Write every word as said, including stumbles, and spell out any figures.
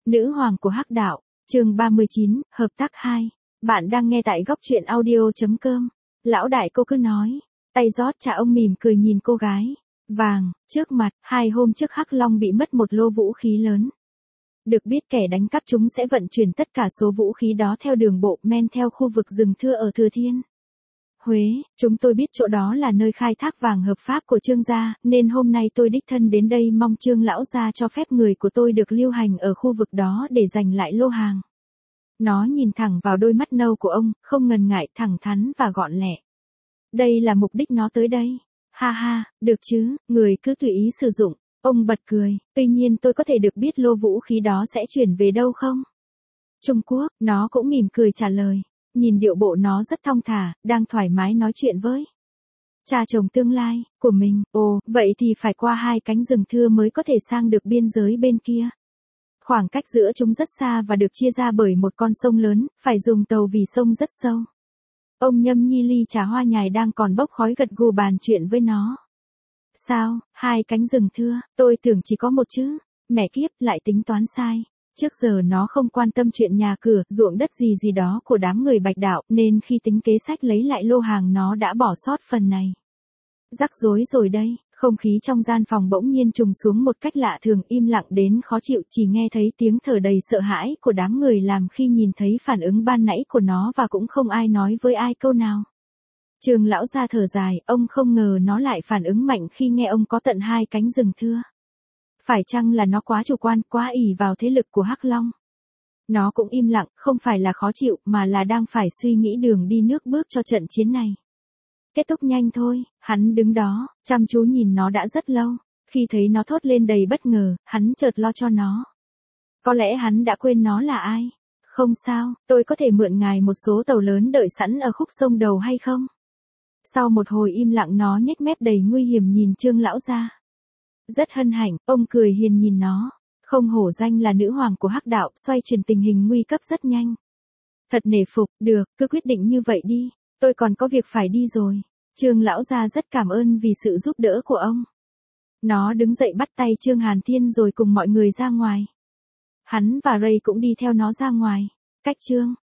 Nữ hoàng của hắc đạo, chương ba mươi chín, hợp tác hai. Bạn đang nghe tại góc truyện audio.com. Lão đại cô cứ nói, tay rót trà ông mỉm cười nhìn cô gái. Vàng, trước mặt, hai hôm trước Hắc Long bị mất một lô vũ khí lớn. Được biết kẻ đánh cắp chúng sẽ vận chuyển tất cả số vũ khí đó theo đường bộ men theo khu vực rừng thưa ở Thừa Thiên Huế. Chúng tôi biết chỗ đó là nơi khai thác vàng hợp pháp của Trương gia, nên hôm nay tôi đích thân đến đây mong Trương lão gia cho phép người của tôi được lưu hành ở khu vực đó để giành lại lô hàng. Nó nhìn thẳng vào đôi mắt nâu của ông, không ngần ngại, thẳng thắn và gọn lẹ. Đây là mục đích nó tới đây. Ha ha, được chứ, người cứ tùy ý sử dụng. Ông bật cười, tuy nhiên tôi có thể được biết lô vũ khí đó sẽ chuyển về đâu không? Trung Quốc, nó cũng mỉm cười trả lời. Nhìn điệu bộ nó rất thong thả, đang thoải mái nói chuyện với cha chồng tương lai của mình. Ồ, vậy thì phải qua hai cánh rừng thưa mới có thể sang được biên giới bên kia. Khoảng cách giữa chúng rất xa và được chia ra bởi một con sông lớn, phải dùng tàu vì sông rất sâu. Ông nhâm nhi ly trà hoa nhài đang còn bốc khói gật gù bàn chuyện với nó. Sao, hai cánh rừng thưa, tôi tưởng chỉ có một chứ. Mẹ kiếp, lại tính toán sai. Trước giờ nó không quan tâm chuyện nhà cửa, ruộng đất gì gì đó của đám người Bạch đạo, nên khi tính kế sách lấy lại lô hàng nó đã bỏ sót phần này. Rắc rối rồi đây, không khí trong gian phòng bỗng nhiên trùng xuống một cách lạ thường, im lặng đến khó chịu, chỉ nghe thấy tiếng thở đầy sợ hãi của đám người làm khi nhìn thấy phản ứng ban nãy của nó và cũng không ai nói với ai câu nào. Trương lão gia thở dài, ông không ngờ nó lại phản ứng mạnh khi nghe ông có tận hai cánh rừng thưa. Phải chăng là nó quá chủ quan, quá ỷ vào thế lực của Hắc Long? Nó cũng im lặng, không phải là khó chịu, mà là đang phải suy nghĩ đường đi nước bước cho trận chiến này. Kết thúc nhanh thôi, hắn đứng đó, chăm chú nhìn nó đã rất lâu. Khi thấy nó thốt lên đầy bất ngờ, hắn chợt lo cho nó. Có lẽ hắn đã quên nó là ai? Không sao, tôi có thể mượn ngài một số tàu lớn đợi sẵn ở khúc sông đầu hay không? Sau một hồi im lặng nó nhếch mép đầy nguy hiểm nhìn Trương lão gia. Rất hân hạnh, ông cười hiền nhìn nó. Không hổ danh là nữ hoàng của hắc đạo, xoay chuyển tình hình nguy cấp rất nhanh. Thật nể phục, được, cứ quyết định như vậy đi. Tôi còn có việc phải đi rồi. Trương lão gia rất cảm ơn vì sự giúp đỡ của ông. Nó đứng dậy bắt tay Trương Hàn Thiên rồi cùng mọi người ra ngoài. Hắn và Ray cũng đi theo nó ra ngoài. Cách Trương